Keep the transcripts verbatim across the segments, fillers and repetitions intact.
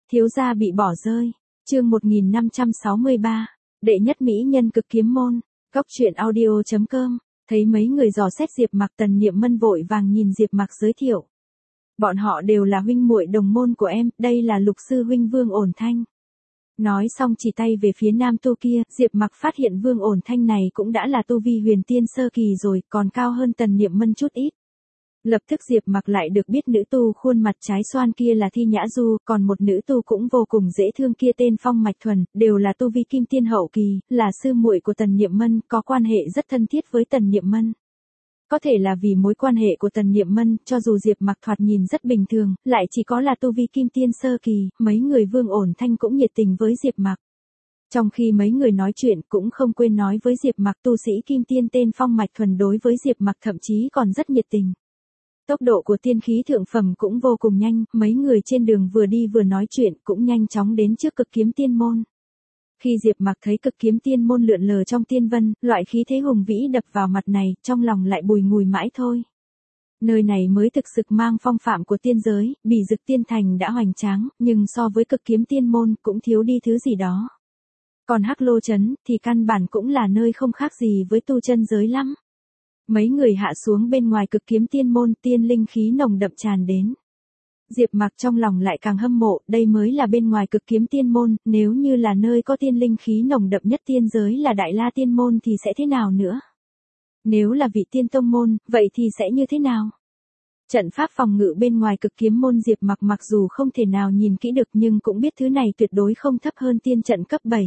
Thiếu gia bị bỏ rơi. Chương một nghìn năm trăm sáu mươi ba. Đệ nhất mỹ nhân cực kiếm môn. Góc truyện audio chấm com. Thấy mấy người dò xét Diệp Mặc, Tần Niệm Mân vội vàng nhìn Diệp Mặc giới thiệu. Bọn họ đều là huynh muội đồng môn của em, đây là lục sư huynh Vương Ổn Thanh. Nói xong chỉ tay về phía nam tu kia, Diệp Mặc phát hiện Vương Ổn Thanh này cũng đã là tu vi huyền tiên sơ kỳ rồi, còn cao hơn Tần Niệm Mân chút ít. Lập tức Diệp Mặc lại được biết nữ tu khuôn mặt trái xoan kia là Thi Nhã Du, còn một nữ tu cũng vô cùng dễ thương kia tên Phong Mạch Thuần, đều là tu vi kim tiên hậu kỳ, là sư muội của Tần Niệm Mân, có quan hệ rất thân thiết với Tần Niệm Mân. Có thể là vì mối quan hệ của Tần Niệm Mân, cho dù Diệp Mặc thoạt nhìn rất bình thường, lại chỉ có là tu vi kim tiên sơ kỳ, mấy người Vương Ổn Thanh cũng nhiệt tình với Diệp Mặc. Trong khi mấy người nói chuyện cũng không quên nói với Diệp Mặc tu sĩ kim tiên tên Phong Mạch Thuần đối với Diệp Mặc thậm chí còn rất nhiệt tình. Tốc độ của tiên khí thượng phẩm cũng vô cùng nhanh, mấy người trên đường vừa đi vừa nói chuyện cũng nhanh chóng đến trước cực kiếm tiên môn. Khi Diệp Mặc thấy cực kiếm tiên môn lượn lờ trong tiên vân, loại khí thế hùng vĩ đập vào mặt này, trong lòng lại bùi ngùi mãi thôi. Nơi này mới thực sự mang phong phạm của tiên giới, Bỉ Dực Tiên Thành đã hoành tráng, nhưng so với cực kiếm tiên môn cũng thiếu đi thứ gì đó. Còn Hắc Lô Trấn thì căn bản cũng là nơi không khác gì với tu chân giới lắm. Mấy người hạ xuống bên ngoài cực kiếm tiên môn, tiên linh khí nồng đậm tràn đến. Diệp Mặc trong lòng lại càng hâm mộ, đây mới là bên ngoài cực kiếm tiên môn, nếu như là nơi có tiên linh khí nồng đậm nhất tiên giới là Đại La Tiên Môn thì sẽ thế nào nữa? Nếu là vị tiên tông môn, vậy thì sẽ như thế nào? Trận pháp phòng ngự bên ngoài cực kiếm môn Diệp Mặc mặc dù không thể nào nhìn kỹ được nhưng cũng biết thứ này tuyệt đối không thấp hơn tiên trận cấp bảy.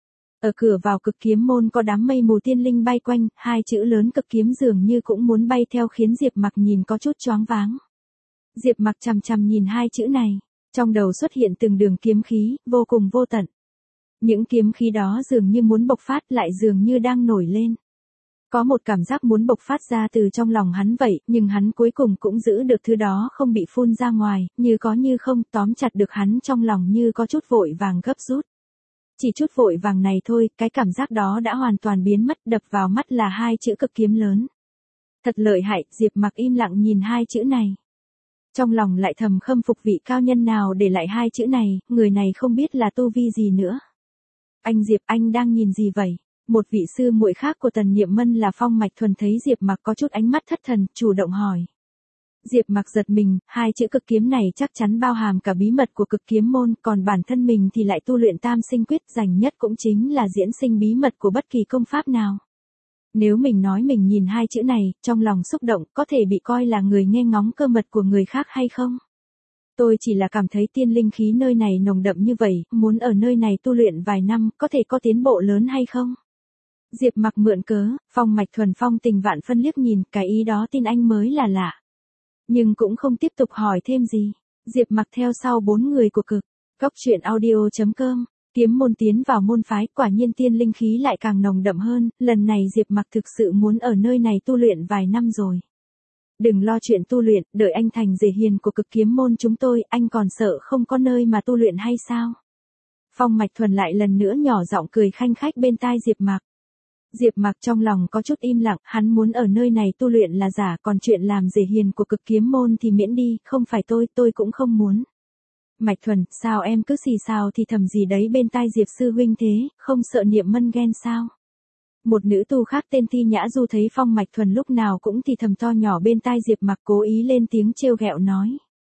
Ở cửa vào cực kiếm môn có đám mây mù tiên linh bay quanh, hai chữ lớn cực kiếm dường như cũng muốn bay theo khiến Diệp Mặc nhìn có chút choáng váng. Diệp Mặc chằm chằm nhìn hai chữ này, trong đầu xuất hiện từng đường kiếm khí, vô cùng vô tận. Những kiếm khí đó dường như muốn bộc phát lại dường như đang nổi lên. Có một cảm giác muốn bộc phát ra từ trong lòng hắn vậy, nhưng hắn cuối cùng cũng giữ được thứ đó không bị phun ra ngoài, như có như không, tóm chặt được hắn trong lòng như có chút vội vàng gấp rút. Chỉ chút vội vàng này thôi, cái cảm giác đó đã hoàn toàn biến mất, đập vào mắt là hai chữ cực kiếm lớn. Thật lợi hại, Diệp Mặc im lặng nhìn hai chữ này. Trong lòng lại thầm khâm phục vị cao nhân nào để lại hai chữ này, người này không biết là tu vi gì nữa. Anh Diệp, anh đang nhìn gì vậy? Một vị sư muội khác của Tần Niệm Mân là Phong Mạch Thuần thấy Diệp Mặc có chút ánh mắt thất thần, chủ động hỏi. Diệp Mặc giật mình, hai chữ cực kiếm này chắc chắn bao hàm cả bí mật của cực kiếm môn, còn bản thân mình thì lại tu luyện tam sinh quyết, rành nhất cũng chính là diễn sinh bí mật của bất kỳ công pháp nào. Nếu mình nói mình nhìn hai chữ này, trong lòng xúc động, có thể bị coi là người nghe ngóng cơ mật của người khác hay không? Tôi chỉ là cảm thấy tiên linh khí nơi này nồng đậm như vậy, muốn ở nơi này tu luyện vài năm, có thể có tiến bộ lớn hay không? Diệp Mặc mượn cớ, Phong Mạch Thuần phong tình vạn phân liếc nhìn, cái ý đó tin anh mới là lạ. Nhưng cũng không tiếp tục hỏi thêm gì. Diệp Mặc theo sau bốn người của cực. Góc truyện audio chấm com. Kiếm môn tiến vào môn phái, quả nhiên tiên linh khí lại càng nồng đậm hơn, lần này Diệp Mặc thực sự muốn ở nơi này tu luyện vài năm rồi. Đừng lo chuyện tu luyện, đợi anh thành rể hiền của cực kiếm môn chúng tôi, anh còn sợ không có nơi mà tu luyện hay sao? Phong Mạch Thuần lại lần nữa nhỏ giọng cười khanh khách bên tai Diệp Mặc. Diệp Mặc trong lòng có chút im lặng, hắn muốn ở nơi này tu luyện là giả, còn chuyện làm rể hiền của cực kiếm môn thì miễn đi, không phải tôi, tôi cũng không muốn. Mạch Thuần, sao em cứ xì xào thì thầm gì đấy bên tai Diệp sư huynh thế, không sợ Niệm Mân ghen sao? Một nữ tu khác tên Thi Nhã Du thấy Phong Mạch Thuần lúc nào cũng thì thầm to nhỏ bên tai Diệp Mặc, cố ý lên tiếng trêu ghẹo nói.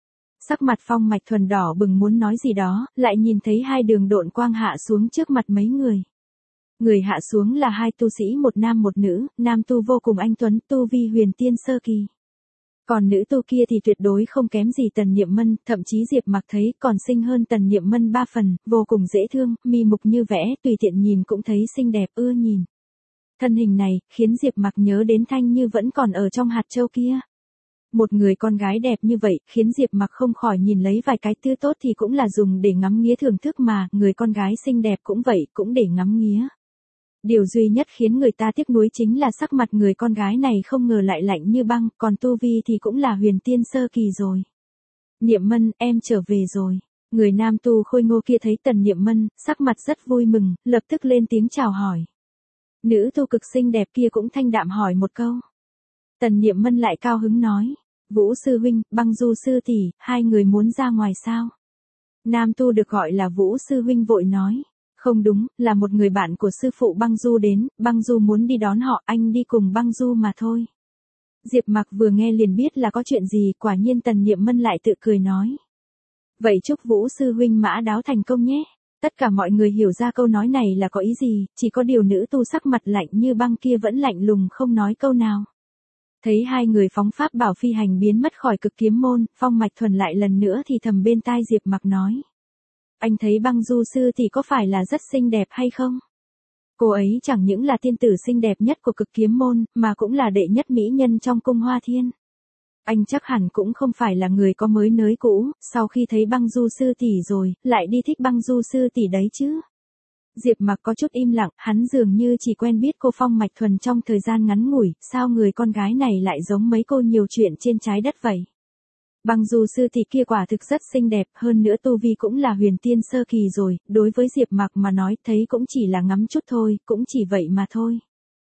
Sắc mặt Phong Mạch Thuần đỏ bừng muốn nói gì đó, lại nhìn thấy hai đường độn quang hạ xuống trước mặt mấy người. Người hạ xuống là hai tu sĩ một nam một nữ, nam tu vô cùng anh tuấn, tu vi huyền tiên sơ kỳ. Còn nữ tu kia thì tuyệt đối không kém gì Tần Niệm Mân, thậm chí Diệp Mặc thấy còn xinh hơn Tần Niệm Mân ba phần, vô cùng dễ thương, mi mục như vẽ, tùy tiện nhìn cũng thấy xinh đẹp ưa nhìn. Thân hình này, khiến Diệp Mặc nhớ đến Thanh Như vẫn còn ở trong hạt châu kia. Một người con gái đẹp như vậy, khiến Diệp Mặc không khỏi nhìn lấy vài cái tư tốt thì cũng là dùng để ngắm nghía thưởng thức mà, người con gái xinh đẹp cũng vậy, cũng để ngắm nghía. Điều duy nhất khiến người ta tiếc nuối chính là sắc mặt người con gái này không ngờ lại lạnh như băng, còn tu vi thì cũng là huyền tiên sơ kỳ rồi. Niệm Mân, em trở về rồi. Người nam tu khôi ngô kia thấy Tần Niệm Mân, sắc mặt rất vui mừng, lập tức lên tiếng chào hỏi. Nữ tu cực xinh đẹp kia cũng thanh đạm hỏi một câu. Tần Niệm Mân lại cao hứng nói, Vũ sư huynh, Băng Du sư tỷ, hai người muốn ra ngoài sao? Nam tu được gọi là Vũ sư huynh vội nói. Không đúng, là một người bạn của sư phụ Băng Du đến, Băng Du muốn đi đón họ, anh đi cùng Băng Du mà thôi. Diệp Mặc vừa nghe liền biết là có chuyện gì, quả nhiên Tần Niệm Mân lại tự cười nói. Vậy chúc Vũ sư huynh mã đáo thành công nhé. Tất cả mọi người hiểu ra câu nói này là có ý gì, chỉ có điều nữ tu sắc mặt lạnh như băng kia vẫn lạnh lùng không nói câu nào. Thấy hai người phóng pháp bảo phi hành biến mất khỏi cực kiếm môn, Phong Mạch Thuần lại lần nữa thì thầm bên tai Diệp Mặc nói. Anh thấy Băng Du sư thì có phải là rất xinh đẹp hay không? Cô ấy chẳng những là tiên tử xinh đẹp nhất của cực kiếm môn, mà cũng là đệ nhất mỹ nhân trong cung Hoa Thiên. Anh chắc hẳn cũng không phải là người có mới nới cũ, sau khi thấy Băng Du sư tỷ rồi, lại đi thích Băng Du sư tỷ đấy chứ. Diệp Mặc có chút im lặng, hắn dường như chỉ quen biết cô Phong Mạch Thuần trong thời gian ngắn ngủi, sao người con gái này lại giống mấy cô nhiều chuyện trên trái đất vậy. Băng Du sư tỷ kia quả thực rất xinh đẹp, hơn nữa tu vi cũng là huyền tiên sơ kỳ rồi, đối với Diệp Mặc mà nói thấy cũng chỉ là ngắm chút thôi, cũng chỉ vậy mà thôi.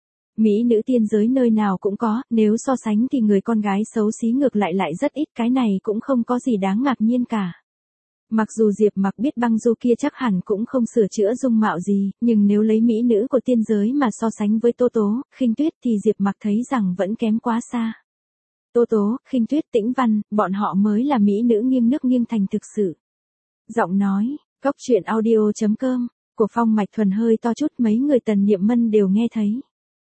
Mỹ nữ tiên giới nơi nào cũng có, nếu so sánh thì người con gái xấu xí ngược lại lại rất ít, cái này cũng không có gì đáng ngạc nhiên cả. Mặc dù Diệp Mặc biết Băng Du kia chắc hẳn cũng không sửa chữa dung mạo gì, nhưng nếu lấy mỹ nữ của tiên giới mà so sánh với Tô Tố, Khinh Tuyết thì Diệp Mặc thấy rằng vẫn kém quá xa. Tô Tố, Khinh Tuyết, Tĩnh Văn, bọn họ mới là mỹ nữ nghiêng nước nghiêng thành thực sự. Giọng nói, Cốc truyện audio chấm com, của Phong Mạch Thuần hơi to chút, mấy người Tần Niệm Mân đều nghe thấy.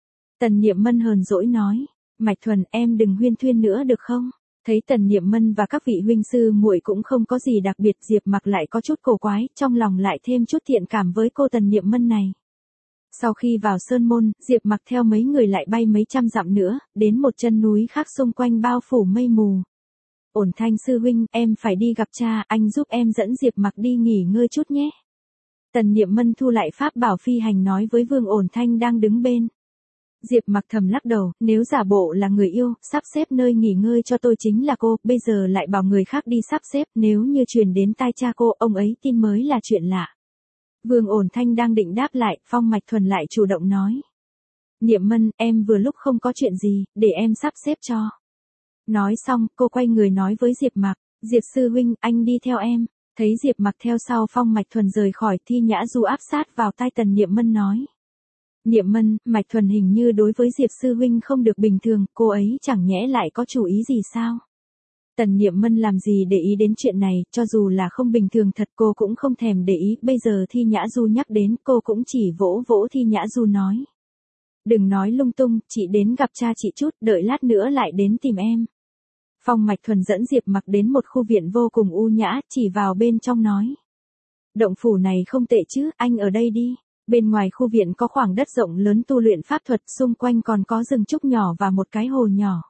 Tần Niệm Mân hờn dỗi nói, Mạch Thuần em đừng huyên thuyên nữa được không? Thấy Tần Niệm Mân và các vị huynh sư muội cũng không có gì đặc biệt, Diệp Mặc lại có chút cổ quái, trong lòng lại thêm chút thiện cảm với cô Tần Niệm Mân này. Sau khi vào sơn môn, Diệp Mặc theo mấy người lại bay mấy trăm dặm nữa, đến một chân núi khác xung quanh bao phủ mây mù. Ổn Thanh sư huynh, em phải đi gặp cha, anh giúp em dẫn Diệp Mặc đi nghỉ ngơi chút nhé. Tần Niệm Mân thu lại pháp bảo phi hành nói với Vương Ổn Thanh đang đứng bên. Diệp Mặc thầm lắc đầu, nếu giả bộ là người yêu, sắp xếp nơi nghỉ ngơi cho tôi chính là cô, bây giờ lại bảo người khác đi sắp xếp, nếu như truyền đến tai cha cô, ông ấy tin mới là chuyện lạ. Vương Ổn Thanh đang định đáp lại, Phong Mạch Thuần lại chủ động nói. Niệm Mân, em vừa lúc không có chuyện gì, để em sắp xếp cho. Nói xong, cô quay người nói với Diệp Mặc, Diệp sư huynh, anh đi theo em. Thấy Diệp Mặc theo sau Phong Mạch Thuần rời khỏi, Thi Nhã Du áp sát vào tai Tần Niệm Mân nói. Niệm Mân, Mạch Thuần hình như đối với Diệp sư huynh không được bình thường, cô ấy chẳng nhẽ lại có chủ ý gì sao? Tần Niệm Mân làm gì để ý đến chuyện này, cho dù là không bình thường thật cô cũng không thèm để ý, bây giờ Thi Nhã Du nhắc đến cô cũng chỉ vỗ vỗ Thi Nhã Du nói. Đừng nói lung tung, chị đến gặp cha chị chút, đợi lát nữa lại đến tìm em. Phong Mạch Thuần dẫn Diệp Mặc đến một khu viện vô cùng u nhã, chỉ vào bên trong nói. Động phủ này không tệ chứ, anh ở đây đi. Bên ngoài khu viện có khoảng đất rộng lớn tu luyện pháp thuật, xung quanh còn có rừng trúc nhỏ và một cái hồ nhỏ.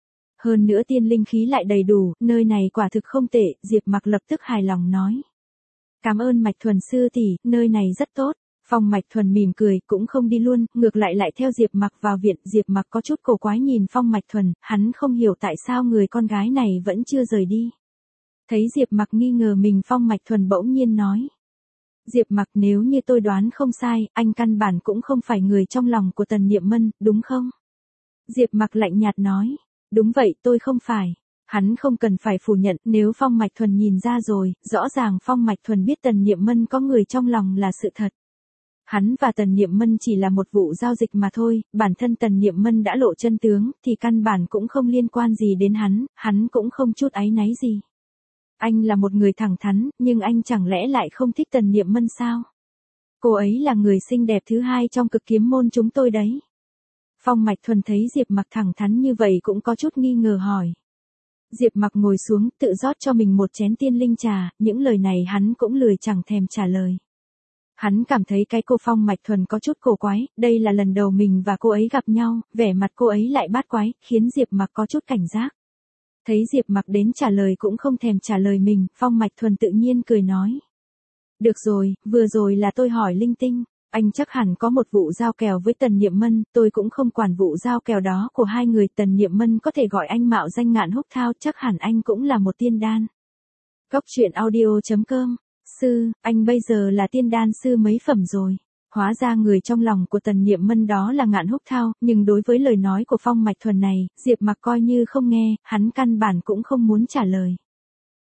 Hơn nữa tiên linh khí lại đầy đủ, nơi này quả thực không tệ, Diệp Mặc lập tức hài lòng nói. Cảm ơn Mạch Thuần sư tỷ, nơi này rất tốt. Phong Mạch Thuần mỉm cười, cũng không đi luôn, ngược lại lại theo Diệp Mặc vào viện, Diệp Mặc có chút cổ quái nhìn Phong Mạch Thuần, hắn không hiểu tại sao người con gái này vẫn chưa rời đi. Thấy Diệp Mặc nghi ngờ mình, Phong Mạch Thuần bỗng nhiên nói. Diệp Mặc, nếu như tôi đoán không sai, anh căn bản cũng không phải người trong lòng của Tần Niệm Mân, đúng không? Diệp Mặc lạnh nhạt nói, đúng vậy, tôi không phải. Hắn không cần phải phủ nhận, nếu Phong Mạch Thuần nhìn ra rồi, rõ ràng Phong Mạch Thuần biết Tần Niệm Mân có người trong lòng là sự thật. Hắn và Tần Niệm Mân chỉ là một vụ giao dịch mà thôi, bản thân Tần Niệm Mân đã lộ chân tướng, thì căn bản cũng không liên quan gì đến hắn, hắn cũng không chút áy náy gì. Anh là một người thẳng thắn, nhưng anh chẳng lẽ lại không thích Tần Niệm Mân sao? Cô ấy là người xinh đẹp thứ hai trong cực kiếm môn chúng tôi đấy. Phong Mạch Thuần thấy Diệp Mặc thẳng thắn như vậy cũng có chút nghi ngờ hỏi. Diệp Mặc ngồi xuống, tự rót cho mình một chén tiên linh trà, những lời này hắn cũng lười chẳng thèm trả lời. Hắn cảm thấy cái cô Phong Mạch Thuần có chút cổ quái, đây là lần đầu mình và cô ấy gặp nhau, vẻ mặt cô ấy lại bát quái, khiến Diệp Mặc có chút cảnh giác. Thấy Diệp Mặc đến trả lời cũng không thèm trả lời mình, Phong Mạch Thuần tự nhiên cười nói. Được rồi, vừa rồi là tôi hỏi linh tinh, anh chắc hẳn có một vụ giao kèo với Tần Niệm Mân, tôi cũng không quản vụ giao kèo đó của hai người, Tần Niệm Mân có thể gọi anh mạo danh Ngạn Húc Thao, chắc hẳn anh cũng là một tiên đan. Cốc truyện audio chấm com, sư, anh bây giờ là tiên đan sư mấy phẩm rồi. Hóa ra người trong lòng của Tần Niệm Mân đó là Ngạn Húc Thao, nhưng đối với lời nói của Phong Mạch Thuần này, Diệp Mặc coi như không nghe, hắn căn bản cũng không muốn trả lời.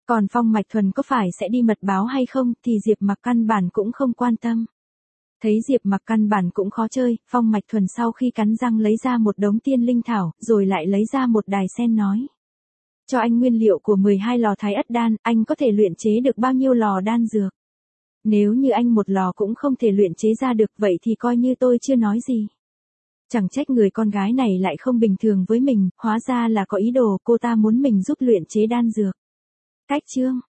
Còn Phong Mạch Thuần có phải sẽ đi mật báo hay không thì Diệp Mặc căn bản cũng không quan tâm. Thấy Diệp Mặc căn bản cũng khó chơi, Phong Mạch Thuần sau khi cắn răng lấy ra một đống tiên linh thảo, rồi lại lấy ra một đài sen nói. Cho anh nguyên liệu của mười hai lò thái ất đan, anh có thể luyện chế được bao nhiêu lò đan dược? Nếu như anh một lò cũng không thể luyện chế ra được vậy thì coi như tôi chưa nói gì. Chẳng trách người con gái này lại không bình thường với mình, hóa ra là có ý đồ cô ta muốn mình giúp luyện chế đan dược. Cách chương